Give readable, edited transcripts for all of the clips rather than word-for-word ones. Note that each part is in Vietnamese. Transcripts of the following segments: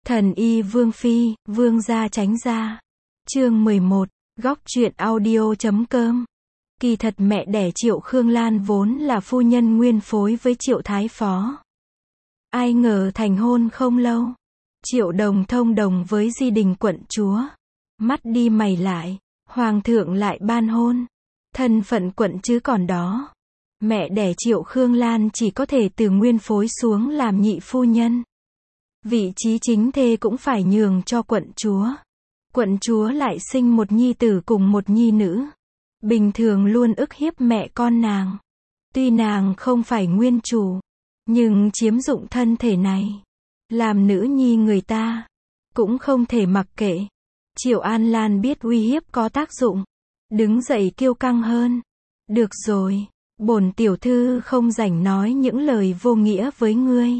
Thần y Vương Phi, Vương gia tránh ra. Chương 11, góc truyện audio.com. Kỳ thật mẹ đẻ Triệu Khương Lan vốn là phu nhân nguyên phối với Triệu Thái Phó. Ai ngờ thành hôn không lâu, Triệu Đồng thông đồng với Di Đình quận chúa. Mắt đi mày lại, Hoàng thượng lại ban hôn. Thân phận quận chứ còn đó. Mẹ đẻ Triệu Khương Lan chỉ có thể từ nguyên phối xuống làm nhị phu nhân. Vị trí chính thê cũng phải nhường cho quận chúa. Quận chúa lại sinh một nhi tử cùng một nhi nữ. Bình thường luôn ức hiếp mẹ con nàng. Tuy nàng không phải nguyên chủ, nhưng chiếm dụng thân thể này, làm nữ nhi người ta, cũng không thể mặc kệ. Triệu An Lan biết uy hiếp có tác dụng, đứng dậy kiêu căng hơn. Được rồi, bổn tiểu thư không rảnh nói những lời vô nghĩa với ngươi.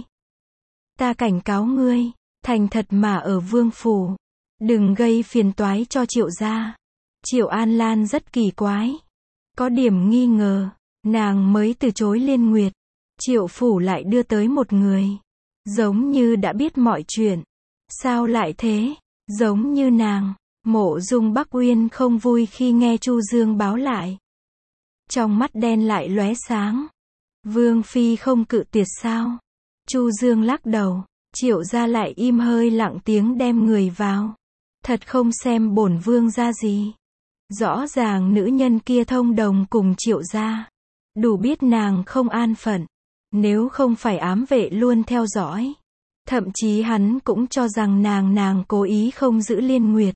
Ta cảnh cáo ngươi, thành thật mà ở vương phủ, đừng gây phiền toái cho Triệu gia. Triệu An Lan rất kỳ quái, có điểm nghi ngờ, nàng mới từ chối Liên Nguyệt, Triệu phủ lại đưa tới một người, giống như đã biết mọi chuyện. Sao lại thế? Giống như nàng. Mộ Dung Bắc Uyên không vui khi nghe Chu Dương báo lại. Trong mắt đen lại lóe sáng. Vương Phi không cự tuyệt sao? Chu Dương lắc đầu. Triệu gia lại im hơi lặng tiếng đem người vào. Thật không xem bổn vương ra gì. Rõ ràng nữ nhân kia thông đồng cùng Triệu gia. Đủ biết nàng không an phận. Nếu không phải ám vệ luôn theo dõi. Thậm chí hắn cũng cho rằng nàng cố ý không giữ Liên Nguyệt.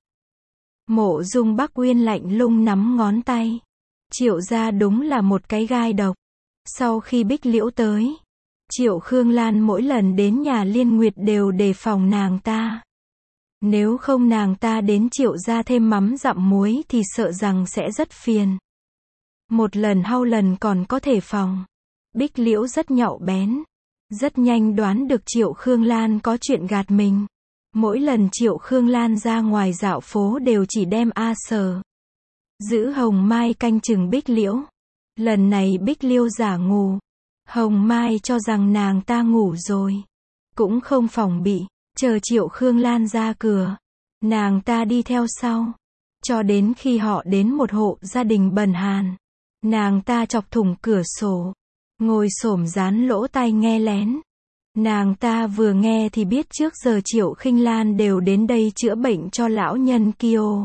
Mộ Dung Bắc Uyên lạnh lùng nắm ngón tay. Triệu gia đúng là một cái gai độc. Sau khi Bích Liễu tới, Triệu Khương Lan mỗi lần đến nhà Liên Nguyệt đều đề phòng nàng ta. Nếu không nàng ta đến Triệu gia thêm mắm dặm muối thì sợ rằng sẽ rất phiền. Một lần hao lần còn có thể phòng. Bích Liễu rất nhạy bén, rất nhanh đoán được Triệu Khương Lan có chuyện gạt mình. Mỗi lần Triệu Khương Lan ra ngoài dạo phố đều chỉ đem A Sở giữ Hồng Mai canh chừng Bích Liễu. Lần này Bích Liễu giả ngủ, Hồng Mai cho rằng nàng ta ngủ rồi, cũng không phòng bị, chờ Triệu Khương Lan ra cửa, nàng ta đi theo sau, cho đến khi họ đến một hộ gia đình bần hàn, nàng ta chọc thủng cửa sổ, ngồi xổm dán lỗ tai nghe lén. Nàng ta vừa nghe thì biết trước giờ Triệu Khinh Lan đều đến đây chữa bệnh cho lão nhân Kiô.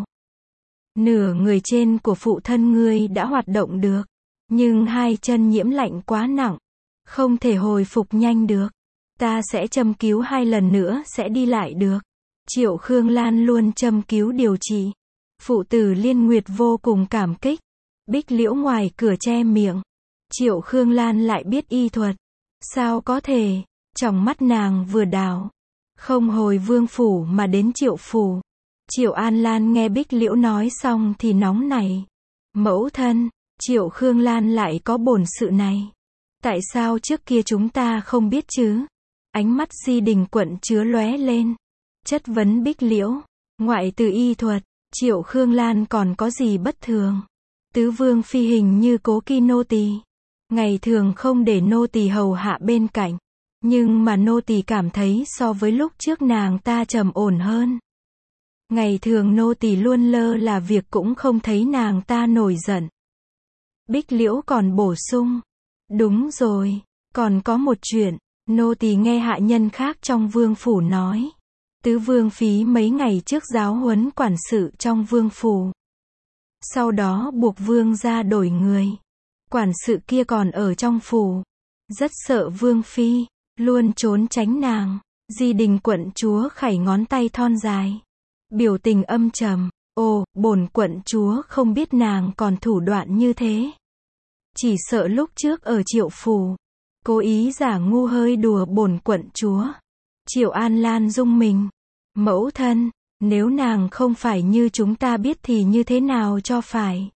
Nửa người trên của phụ thân ngươi đã hoạt động được, nhưng hai chân nhiễm lạnh quá nặng, không thể hồi phục nhanh được. Ta sẽ châm cứu 2 lần nữa sẽ đi lại được. Triệu Khương Lan luôn châm cứu điều trị. Phụ tử Liên Nguyệt vô cùng cảm kích. Bích Liễu ngoài cửa che miệng. Triệu Khương Lan lại biết y thuật. Sao có thể? Trong mắt nàng vừa đảo, không hồi vương phủ mà đến Triệu phủ. Triệu An Lan nghe Bích Liễu nói xong thì nóng nảy. Mẫu thân, Triệu Khương Lan lại có bổn sự này. Tại sao trước kia chúng ta không biết chứ? Ánh mắt Di Đình quận chứa lóe lên. Chất vấn Bích Liễu. Ngoại trừ y thuật, Triệu Khương Lan còn có gì bất thường? Tứ vương phi hình như cố kỵ nô tỳ. Ngày thường không để nô tỳ hầu hạ bên cạnh. Nhưng mà nô tỳ cảm thấy so với lúc trước nàng ta trầm ổn hơn. Ngày thường nô tỳ luôn lơ là việc cũng không thấy nàng ta nổi giận. Bích Liễu còn bổ sung. Đúng rồi, còn có một chuyện, nô tỳ nghe hạ nhân khác trong vương phủ nói. Tứ vương phí mấy ngày trước giáo huấn quản sự trong vương phủ. Sau đó buộc vương gia đổi người. Quản sự kia còn ở trong phủ. Rất sợ vương phi, luôn trốn tránh nàng. Di Đình quận chúa khẩy ngón tay thon dài. Biểu tình âm trầm. Ồ, bổn quận chúa không biết nàng còn thủ đoạn như thế. Chỉ sợ lúc trước ở Triệu phủ, cố ý giả ngu hơi đùa bổn quận chúa. Triệu An Lan rung mình. Mẫu thân, nếu nàng không phải như chúng ta biết thì như thế nào cho phải?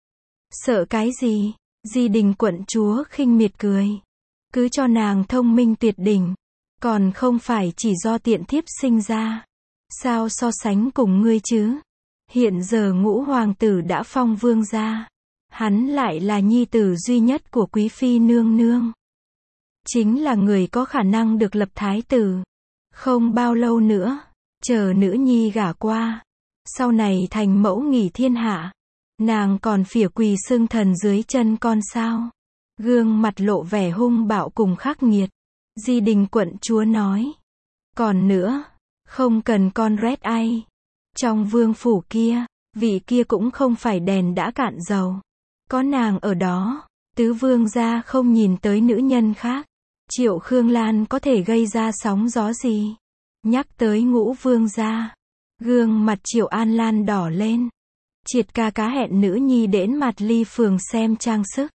Sợ cái gì? Di Đình quận chúa khinh miệt cười. Cứ cho nàng thông minh tuyệt đỉnh. Còn không phải chỉ do tiện thiếp sinh ra. Sao so sánh cùng ngươi chứ? Hiện giờ Ngũ hoàng tử đã phong vương gia. Hắn lại là nhi tử duy nhất của quý phi nương nương. Chính là người có khả năng được lập thái tử. Không bao lâu nữa, Chờ nữ nhi gả qua, sau này thành mẫu nghỉ thiên hạ, nàng còn phỉa quỳ xưng thần dưới chân con sao? Gương mặt lộ vẻ hung bạo cùng khắc nghiệt. Di Đình quận chúa nói. Còn nữa, không cần con rét ai. Trong vương phủ kia, vị kia cũng không phải đèn đã cạn dầu. Có nàng ở đó, tứ vương gia không nhìn tới nữ nhân khác. Triệu Khương Lan có thể gây ra sóng gió gì? Nhắc tới Ngũ vương gia, gương mặt Triệu An Lan đỏ lên. Triệt ca cá hẹn nữ nhi đến mặt ly phường xem trang sức.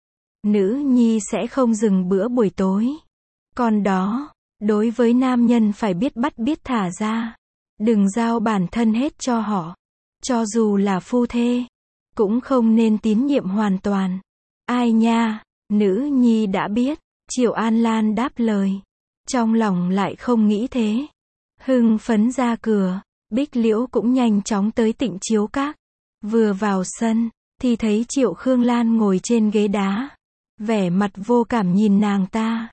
Nữ nhi sẽ không dừng bữa buổi tối. Còn đó, đối với nam nhân phải biết bắt biết thả ra. Đừng giao bản thân hết cho họ. Cho dù là phu thê, cũng không nên tín nhiệm hoàn toàn. Ai nha, nữ nhi đã biết. Triệu An Lan đáp lời. Trong lòng lại không nghĩ thế. Hưng phấn ra cửa, Bích Liễu cũng nhanh chóng tới Tịnh Chiếu Các. Vừa vào sân, thì thấy Triệu Khương Lan ngồi trên ghế đá. Vẻ mặt vô cảm nhìn nàng ta.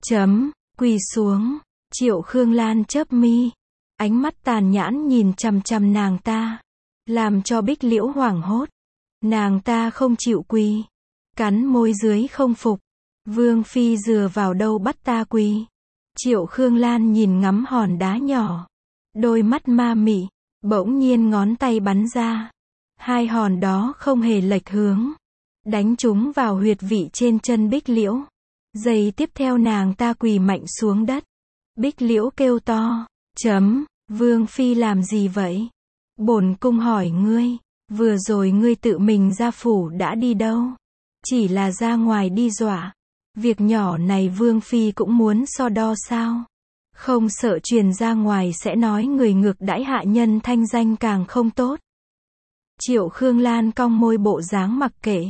Quỳ xuống. Triệu Khương Lan chớp mi. Ánh mắt tàn nhãn nhìn chằm chằm nàng ta. Làm cho Bích Liễu hoảng hốt. Nàng ta không chịu quỳ. Cắn môi dưới không phục. Vương phi dựa vào đâu bắt ta quỳ? Triệu Khương Lan nhìn ngắm hòn đá nhỏ. Đôi mắt ma mị. Bỗng nhiên ngón tay bắn ra. Hai hòn đó không hề lệch hướng. Đánh chúng vào huyệt vị trên chân Bích Liễu. Giây tiếp theo nàng ta quỳ mạnh xuống đất. Bích Liễu kêu to. Vương phi làm gì vậy? Bổn cung hỏi ngươi. Vừa rồi ngươi tự mình ra phủ đã đi đâu? Chỉ là ra ngoài đi dọa. Việc nhỏ này vương phi cũng muốn so đo sao? Không sợ truyền ra ngoài sẽ nói người ngược đãi hạ nhân, thanh danh càng không tốt. Triệu Khương Lan cong môi bộ dáng mặc kệ.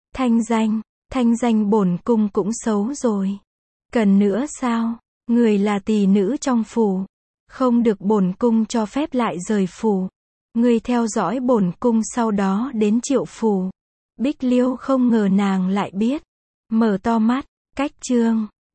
Thanh danh bổn cung cũng xấu rồi. Cần nữa sao? Người là tỳ nữ trong phủ. Không được bổn cung cho phép lại rời phủ. Người theo dõi bổn cung sau đó đến Triệu phủ. Bích Liễu không ngờ nàng lại biết. Mở to mắt, cách chương.